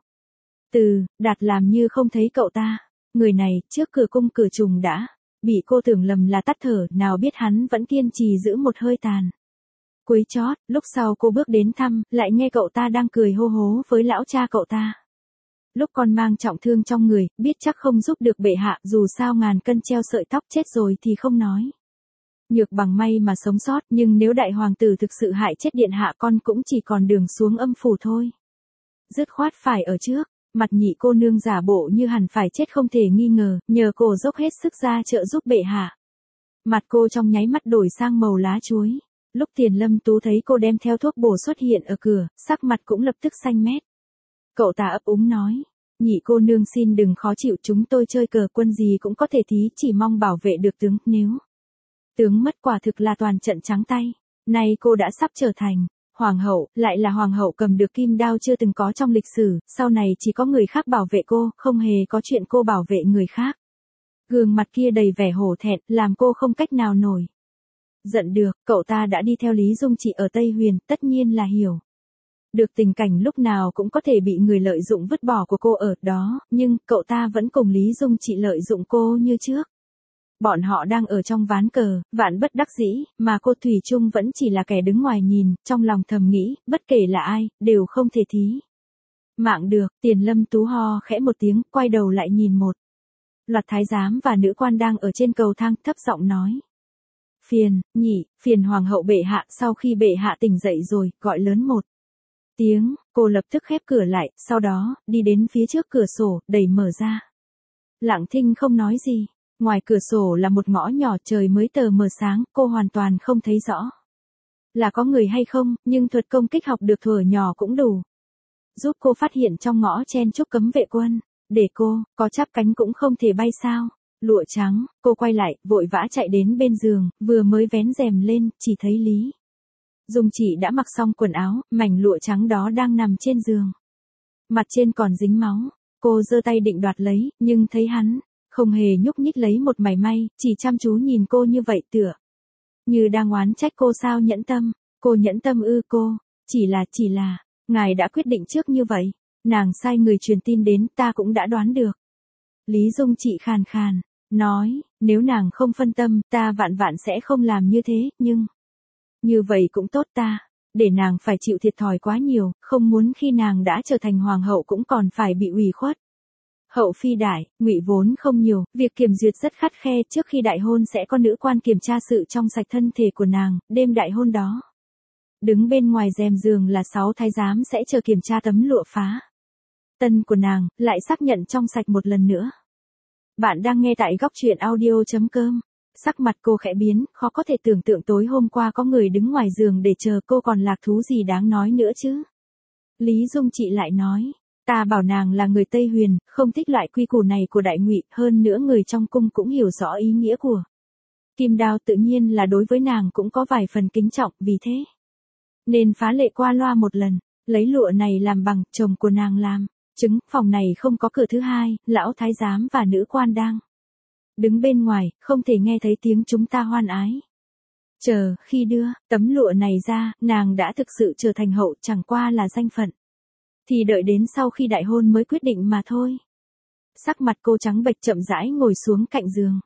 Đạt làm như không thấy cậu ta. Người này, trước cửa cung cửa trùng đã bị cô tưởng lầm là tắt thở, nào biết hắn vẫn kiên trì giữ một hơi tàn cuối chót. Lúc sau cô bước đến thăm, lại nghe cậu ta đang cười hô hố với lão cha cậu ta. Lúc con mang trọng thương trong người, biết chắc không giúp được bệ hạ, dù sao ngàn cân treo sợi tóc, chết rồi thì không nói nhược bằng may mà sống sót, nhưng nếu đại hoàng tử thực sự hại chết điện hạ, con cũng chỉ còn đường xuống âm phủ thôi. Dứt khoát phải ở trước. Mặt Nhị cô nương giả bộ như hẳn phải chết không thể nghi ngờ, nhờ cô dốc hết sức ra trợ giúp bệ hạ. Mặt cô trong nháy mắt đổi sang màu lá chuối. Lúc Tiền Lâm Tú thấy cô đem theo thuốc bổ xuất hiện ở cửa, sắc mặt cũng lập tức xanh mét. Cậu ta ấp úng nói, Nhị cô nương xin đừng khó chịu, chúng tôi chơi cờ quân gì cũng có thể thí, chỉ mong bảo vệ được tướng, nếu tướng mất quả thực là toàn trận trắng tay. Nay cô đã sắp trở thành hoàng hậu, lại là hoàng hậu cầm được kim đao chưa từng có trong lịch sử, sau này chỉ có người khác bảo vệ cô, không hề có chuyện cô bảo vệ người khác. Gương mặt kia đầy vẻ hổ thẹn, làm cô không cách nào nổi giận được. Cậu ta đã đi theo Lý Dung Trị ở Tây Huyền, tất nhiên là hiểu được tình cảnh lúc nào cũng có thể bị người lợi dụng vứt bỏ của cô ở đó, nhưng cậu ta vẫn cùng Lý Dung Trị lợi dụng cô như trước. Bọn họ đang ở trong ván cờ, vạn bất đắc dĩ, mà cô thủy chung vẫn chỉ là kẻ đứng ngoài nhìn, trong lòng thầm nghĩ, bất kể là ai, đều không thể thí mạng được. Tiền Lâm Tú ho khẽ một tiếng, quay đầu lại nhìn một loạt thái giám và nữ quan đang ở trên cầu thang, thấp giọng nói. Phiền hoàng hậu bệ hạ. Sau khi bệ hạ tỉnh dậy rồi, gọi lớn một tiếng, cô lập tức khép cửa lại, sau đó, đi đến phía trước cửa sổ, đẩy mở ra. Lặng thinh không nói gì. Ngoài cửa sổ là một ngõ nhỏ, trời mới tờ mờ sáng, cô hoàn toàn không thấy rõ là có người hay không, nhưng thuật công kích học được thuở nhỏ cũng đủ giúp cô phát hiện trong ngõ chen chúc cấm vệ quân. Để cô, có chắp cánh cũng không thể bay sao? Lụa trắng, cô quay lại, vội vã chạy đến bên giường, vừa mới vén rèm lên, chỉ thấy Lý Dung Chỉ đã mặc xong quần áo, mảnh lụa trắng đó đang nằm trên giường. Mặt trên còn dính máu, cô giơ tay định đoạt lấy, nhưng thấy hắn không hề nhúc nhích lấy một mảy may, chỉ chăm chú nhìn cô như vậy tựa như đang oán trách cô sao nhẫn tâm. Cô nhẫn tâm ư? Cô, chỉ là, ngài đã quyết định trước như vậy. Nàng sai người truyền tin đến, ta cũng đã đoán được. Lý Dung Chỉ khàn khàn nói, nếu nàng không phân tâm, ta vạn vạn sẽ không làm như thế, nhưng như vậy cũng tốt ta, để nàng phải chịu thiệt thòi quá nhiều, không muốn khi nàng đã trở thành hoàng hậu cũng còn phải bị ủy khuất. Hậu phi đại, ngụy vốn không nhiều, việc kiểm duyệt rất khắt khe, trước khi đại hôn sẽ có nữ quan kiểm tra sự trong sạch thân thể của nàng, đêm đại hôn đó. Đứng bên ngoài rèm giường là 6 thái giám sẽ chờ kiểm tra tấm lụa phá tân của nàng, lại xác nhận trong sạch một lần nữa. Bạn đang nghe tại góc truyện audio.com. Sắc mặt cô khẽ biến, khó có thể tưởng tượng tối hôm qua có người đứng ngoài giường để chờ cô còn lạc thú gì đáng nói nữa chứ. Lý Dung Chỉ lại nói, ta bảo nàng là người Tây Huyền, không thích loại quy củ này của đại ngụy, hơn nữa người trong cung cũng hiểu rõ ý nghĩa của kim đao, tự nhiên là đối với nàng cũng có vài phần kính trọng, vì thế nên phá lệ qua loa một lần, lấy lụa này làm bằng, chồng của nàng làm chứng, phòng này không có cửa thứ hai, lão thái giám và nữ quan đang đứng bên ngoài, không thể nghe thấy tiếng chúng ta hoan ái. Chờ, khi đưa tấm lụa này ra, nàng đã thực sự trở thành hậu, chẳng qua là danh phận thì đợi đến sau khi đại hôn mới quyết định mà thôi. Sắc mặt cô trắng bệch, chậm rãi ngồi xuống cạnh giường.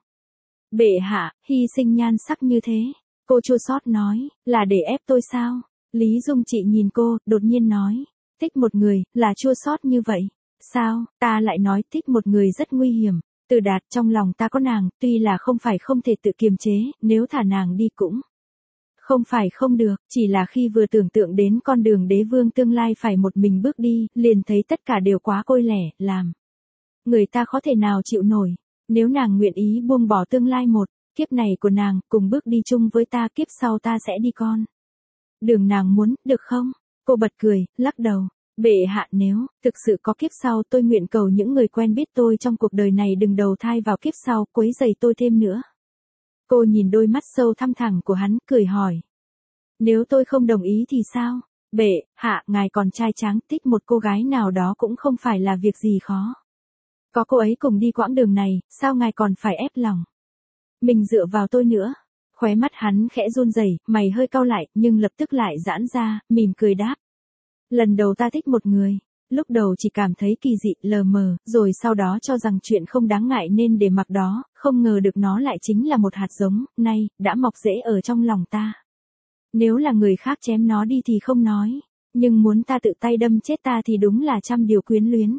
Bệ hạ, hy sinh nhan sắc như thế. Cô chua xót nói, là để ép tôi sao? Lý Dung Chỉ nhìn cô, đột nhiên nói, thích một người, là chua xót như vậy. Sao, ta lại nói thích một người rất nguy hiểm. Từ Đạt, trong lòng ta có nàng, tuy là không phải không thể tự kiềm chế, nếu thả nàng đi cũng không phải không được, chỉ là khi vừa tưởng tượng đến con đường đế vương tương lai phải một mình bước đi, liền thấy tất cả đều quá côi lẻ, làm người ta khó thể nào chịu nổi. Nếu nàng nguyện ý buông bỏ tương lai một kiếp này của nàng, cùng bước đi chung với ta, kiếp sau ta sẽ đi con đường nàng muốn, được không? Cô bật cười, lắc đầu. Bệ hạ, nếu thực sự có kiếp sau, tôi nguyện cầu những người quen biết tôi trong cuộc đời này đừng đầu thai vào kiếp sau, quấy rầy tôi thêm nữa. Cô nhìn đôi mắt sâu thăm thẳm của hắn, cười hỏi. Nếu tôi không đồng ý thì sao? Bệ hạ, ngài còn trai tráng, thích một cô gái nào đó cũng không phải là việc gì khó. Có cô ấy cùng đi quãng đường này, sao ngài còn phải ép lòng mình dựa vào tôi nữa? Khóe mắt hắn khẽ run rẩy, mày hơi cau lại, nhưng lập tức lại giãn ra, mỉm cười đáp. Lần đầu ta thích một người, lúc đầu chỉ cảm thấy kỳ dị, lờ mờ, rồi sau đó cho rằng chuyện không đáng ngại nên để mặc đó, không ngờ được nó lại chính là một hạt giống, nay, đã mọc rễ ở trong lòng ta. Nếu là người khác chém nó đi thì không nói, nhưng muốn ta tự tay đâm chết ta thì đúng là trăm điều quyến luyến.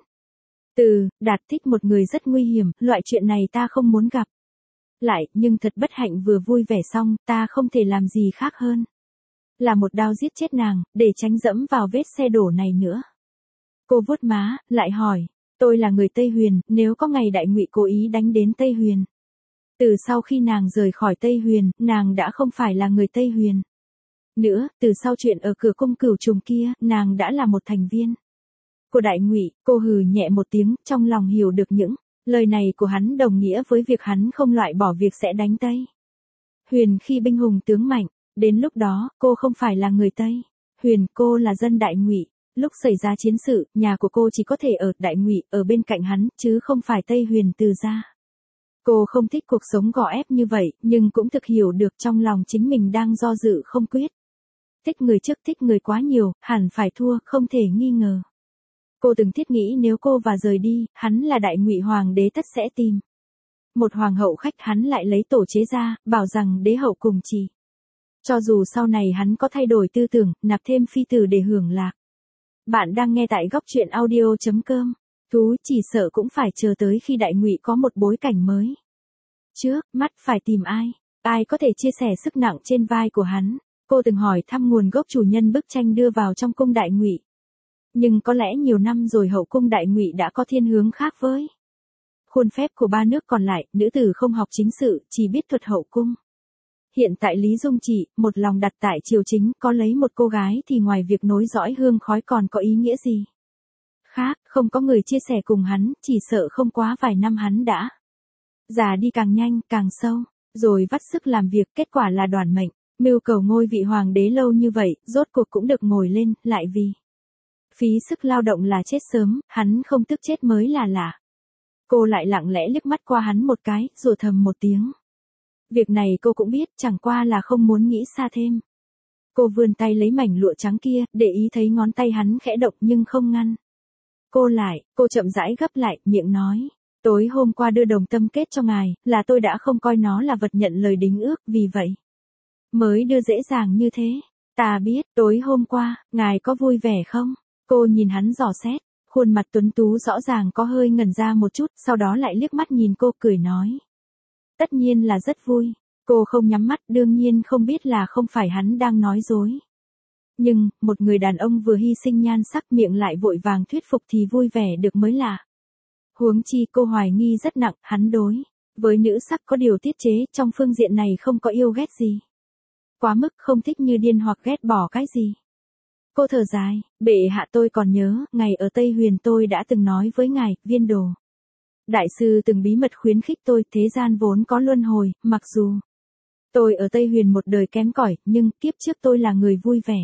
Đạt thích một người rất nguy hiểm, loại chuyện này ta không muốn gặp lại, nhưng thật bất hạnh vừa vui vẻ xong, ta không thể làm gì khác hơn là một đao giết chết nàng, để tránh dẫm vào vết xe đổ này nữa. Cô vuốt má, lại hỏi, tôi là người Tây Huyền, nếu có ngày đại ngụy cố ý đánh đến Tây Huyền. Từ sau khi nàng rời khỏi Tây Huyền, nàng đã không phải là người Tây Huyền nữa, từ sau chuyện ở cửa cung Cửu Trùng kia, nàng đã là một thành viên của đại ngụy. Cô hừ nhẹ một tiếng, trong lòng hiểu được những lời này của hắn đồng nghĩa với việc hắn không loại bỏ việc sẽ đánh Tây Huyền khi binh hùng tướng mạnh. Đến lúc đó, cô không phải là người Tây Huyền, cô là dân đại ngụy. Lúc xảy ra chiến sự, nhà của cô chỉ có thể ở đại ngụy, ở bên cạnh hắn, chứ không phải Tây Huyền từ gia. Cô không thích cuộc sống gò ép như vậy, nhưng cũng thực hiểu được trong lòng chính mình đang do dự không quyết. Thích người trước, thích người quá nhiều, hẳn phải thua, không thể nghi ngờ. Cô từng thiết nghĩ nếu cô và rời đi, hắn là đại ngụy hoàng đế tất sẽ tìm một hoàng hậu khách, hắn lại lấy tổ chế ra, bảo rằng đế hậu cùng chỉ. Cho dù sau này hắn có thay đổi tư tưởng, nạp thêm phi tử để hưởng lạc. Bạn đang nghe tại góc truyện audio.com. Thú chỉ sợ cũng phải chờ tới khi đại ngụy có một bối cảnh mới. Trước mắt phải tìm ai? Ai có thể chia sẻ sức nặng trên vai của hắn? Cô từng hỏi thăm nguồn gốc chủ nhân bức tranh đưa vào trong cung đại ngụy. Nhưng có lẽ nhiều năm rồi hậu cung đại ngụy đã có thiên hướng khác với khuôn phép của ba nước còn lại, nữ tử không học chính sự, chỉ biết thuật hậu cung. Hiện tại Lý Dung Chỉ, một lòng đặt tại triều chính, có lấy một cô gái thì ngoài việc nối dõi hương khói còn có ý nghĩa gì khác? Không có người chia sẻ cùng hắn, chỉ sợ không quá vài năm hắn đã già đi càng nhanh, càng sâu, rồi vắt sức làm việc, kết quả là đoàn mệnh. Mưu cầu ngôi vị hoàng đế lâu như vậy, rốt cuộc cũng được ngồi lên, lại vì phí sức lao động là chết sớm, hắn không tức chết mới là lạ. Cô lại lặng lẽ liếc mắt qua hắn một cái, rồi thầm một tiếng. Việc này cô cũng biết, chẳng qua là không muốn nghĩ xa thêm. Cô vươn tay lấy mảnh lụa trắng kia, để ý thấy ngón tay hắn khẽ động nhưng không ngăn. Cô chậm rãi gấp lại, miệng nói. Tối hôm qua đưa đồng tâm kết cho ngài, là tôi đã không coi nó là vật nhận lời đính ước, vì vậy mới đưa dễ dàng như thế. Ta biết, tối hôm qua, ngài có vui vẻ không? Cô nhìn hắn dò xét, khuôn mặt tuấn tú rõ ràng có hơi ngẩn ra một chút, sau đó lại liếc mắt nhìn cô cười nói. Tất nhiên là rất vui. Cô không nhắm mắt, đương nhiên không biết là không phải hắn đang nói dối. Nhưng, một người đàn ông vừa hy sinh nhan sắc miệng lại vội vàng thuyết phục thì vui vẻ được mới lạ. Huống chi cô hoài nghi rất nặng, hắn đối với nữ sắc có điều tiết chế, trong phương diện này không có yêu ghét gì. Quá mức không thích như điên hoặc ghét bỏ cái gì. Cô thở dài, bệ hạ tôi còn nhớ, ngày ở Tây Huyền tôi đã từng nói với ngài, Viên Đồ đại sư từng bí mật khuyến khích tôi, thế gian vốn có luân hồi, mặc dù tôi ở Tây Huyền một đời kém cỏi, nhưng kiếp trước tôi là người vui vẻ.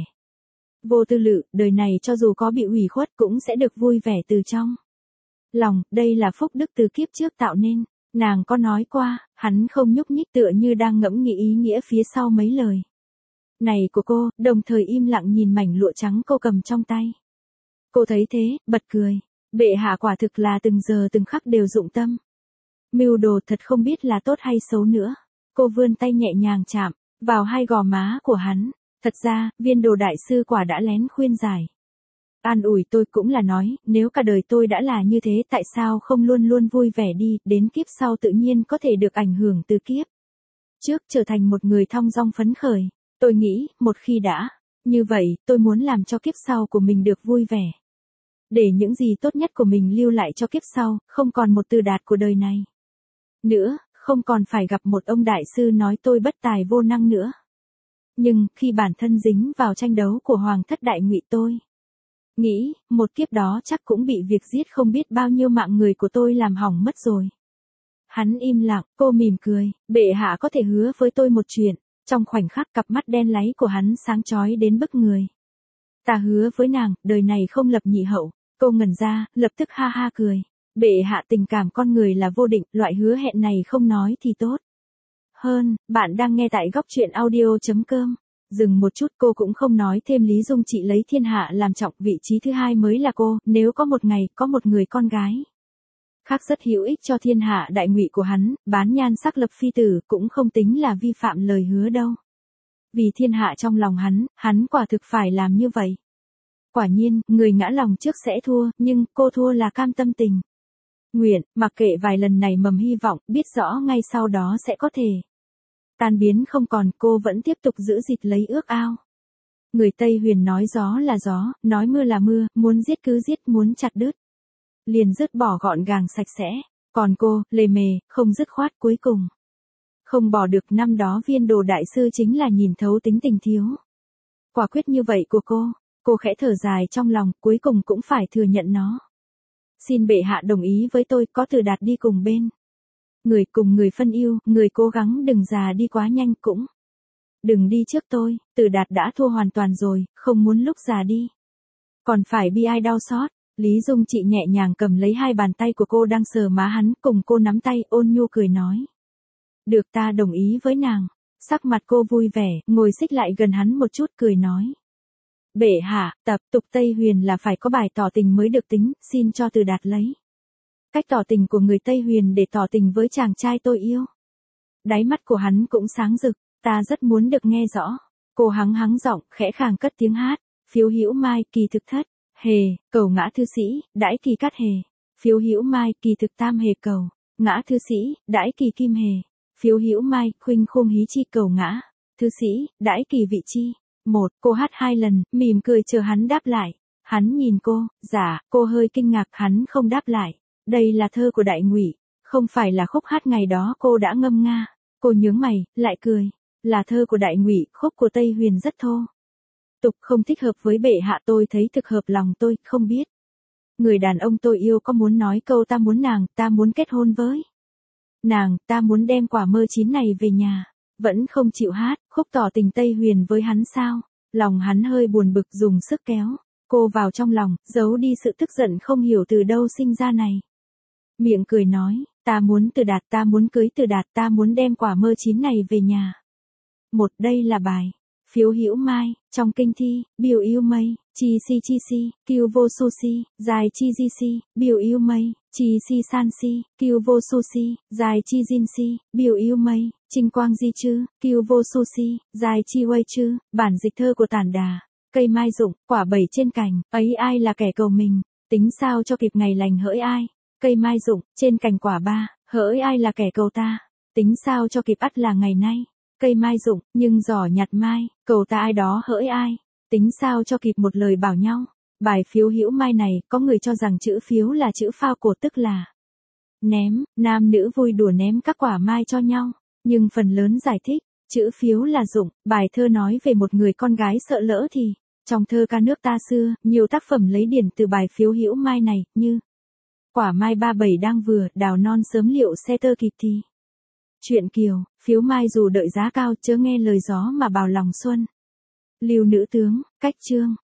Vô tư lự, đời này cho dù có bị ủy khuất cũng sẽ được vui vẻ từ trong lòng, đây là phúc đức từ kiếp trước tạo nên. Nàng có nói qua, hắn không nhúc nhích tựa như đang ngẫm nghĩ ý nghĩa phía sau mấy lời này của cô, đồng thời im lặng nhìn mảnh lụa trắng cô cầm trong tay. Cô thấy thế, bật cười. Bệ hạ quả thực là từng giờ từng khắc đều dụng tâm. Mưu đồ thật không biết là tốt hay xấu nữa. Cô vươn tay nhẹ nhàng chạm vào hai gò má của hắn. Thật ra, Viên Đồ đại sư quả đã lén khuyên giải. An ủi tôi cũng là nói, nếu cả đời tôi đã là như thế tại sao không luôn luôn vui vẻ đi, đến kiếp sau tự nhiên có thể được ảnh hưởng từ kiếp trước trở thành một người thong dong phấn khởi. Tôi nghĩ, một khi đã như vậy, tôi muốn làm cho kiếp sau của mình được vui vẻ. Để những gì tốt nhất của mình lưu lại cho kiếp sau, không còn một từ đạt của đời này nữa, không còn phải gặp một ông đại sư nói tôi bất tài vô năng nữa. Nhưng, khi bản thân dính vào tranh đấu của Hoàng thất Đại Ngụy tôi nghĩ, một kiếp đó chắc cũng bị việc giết không biết bao nhiêu mạng người của tôi làm hỏng mất rồi. Hắn im lặng, cô mỉm cười, bệ hạ có thể hứa với tôi một chuyện. Trong khoảnh khắc cặp mắt đen láy của hắn sáng chói đến bức người. Ta hứa với nàng, đời này không lập nhị hậu. Cô ngẩn ra, lập tức ha ha cười. Bệ hạ tình cảm con người là vô định, loại hứa hẹn này không nói thì tốt hơn. Bạn đang nghe tại góc truyện audio.com. Dừng một chút, cô cũng không nói thêm. Lý Dung Trị lấy thiên hạ làm trọng, vị trí thứ hai mới là cô. Nếu có một ngày, có một người con gái khác rất hữu ích cho thiên hạ Đại Ngụy của hắn, bán nhan sắc lập phi tử, cũng không tính là vi phạm lời hứa đâu. Vì thiên hạ trong lòng hắn quả thực phải làm như vậy. Quả nhiên, người ngã lòng trước sẽ thua, nhưng cô thua là cam tâm tình nguyện, mặc kệ vài lần này mầm hy vọng, biết rõ ngay sau đó sẽ có thể tan biến không còn, cô vẫn tiếp tục giữ gìn lấy ước ao. Người Tây Huyền nói gió là gió, nói mưa là mưa, muốn giết cứ giết, muốn chặt đứt liền dứt bỏ gọn gàng sạch sẽ. Còn cô, lề mề, không dứt khoát, cuối cùng không bỏ được. Năm đó Viên Đồ đại sư chính là nhìn thấu tính tình thiếu quả quyết như vậy của cô khẽ thở dài trong lòng, cuối cùng cũng phải thừa nhận nó. Xin bệ hạ đồng ý với tôi, có Từ Đạt đi cùng bên người, cùng người phân yêu, người cố gắng đừng già đi quá nhanh, cũng đừng đi trước tôi. Từ Đạt đã thua hoàn toàn rồi, không muốn lúc già đi còn phải bi ai đau xót. Lý Dung Trị nhẹ nhàng cầm lấy hai bàn tay của cô đang sờ má hắn, cùng cô nắm tay, ôn nhu cười nói. Được, ta đồng ý với nàng. Sắc mặt cô vui vẻ, ngồi xích lại gần hắn một chút, cười nói. Bệ hạ, tập tục Tây Huyền là phải có bài tỏ tình mới được tính, xin cho Từ Đạt lấy cách tỏ tình của người Tây Huyền để tỏ tình với chàng trai tôi yêu. Đáy mắt của hắn cũng sáng rực, ta rất muốn được nghe rõ. Cô hắng giọng, khẽ khàng cất tiếng hát. Phiếu hữu mai, kỳ thực thất hề, cầu ngã thư sĩ, đãi kỳ cát hề. Phiếu hữu mai, kỳ thực tam hề cầu, ngã thư sĩ, đãi kỳ kim hề. Phiếu hữu mai, khuynh khôn hí chi cầu ngã thư sĩ, đãi kỳ vị chi. Cô hát 2 lần, mỉm cười chờ hắn đáp lại. Hắn nhìn cô, cô hơi kinh ngạc, hắn không đáp lại. Đây là thơ của Đại Ngụy, không phải là khúc hát ngày đó cô đã ngâm nga. Cô nhướng mày, lại cười. Là thơ của Đại Ngụy, khúc của Tây Huyền rất thô tục, không thích hợp với bệ hạ, tôi thấy thực hợp lòng tôi, không biết Người đàn ông tôi yêu có muốn nói câu ta muốn nàng, ta muốn kết hôn với nàng, ta muốn đem quả mơ chín này về nhà. Vẫn không chịu hát, khúc tỏ tình Tây Huyền với hắn sao? Lòng hắn hơi buồn bực dùng sức kéo cô vào trong lòng, giấu đi sự tức giận không hiểu từ đâu sinh ra này. Miệng cười nói, ta muốn Từ Đạt, ta muốn cưới Từ Đạt, ta muốn đem quả mơ chín này về nhà. Đây là bài Phiếu Hữu Mai, trong kinh thi, biểu yêu mây, chi si, kiêu vô sushi, dài chi di si, biểu yêu mây, chi si san si, kiêu vô sushi, dài chi jin si, biểu yêu mây, trinh quang di chư, kiêu vô sushi, dài chi wei chư, bản dịch thơ của Tản Đà. Cây mai rụng, quả bảy trên cành, ấy ai là kẻ cầu mình, tính sao cho kịp ngày lành hỡi ai. Cây mai rụng, trên cành quả ba, hỡi ai là kẻ cầu ta, tính sao cho kịp ắt là ngày nay. Cây mai rụng, nhưng giỏ nhặt mai, cầu ta ai đó hỡi ai, tính sao cho kịp một lời bảo nhau. Bài Phiếu Hữu Mai này, có người cho rằng chữ phiếu là chữ phao cổ, tức là ném, nam nữ vui đùa ném các quả mai cho nhau, nhưng phần lớn giải thích, chữ phiếu là dụng. Bài thơ nói về một người con gái sợ lỡ thì, trong thơ ca nước ta xưa, nhiều tác phẩm lấy điển từ bài Phiếu Hữu Mai này, như quả mai ba bảy đang vừa, đào non sớm liệu xe tơ kịp thì. Truyện Kiều, phiếu mai dù đợi giá cao, chớ nghe lời gió mà bào lòng xuân. Lưu Nữ Tướng, Cách Chương.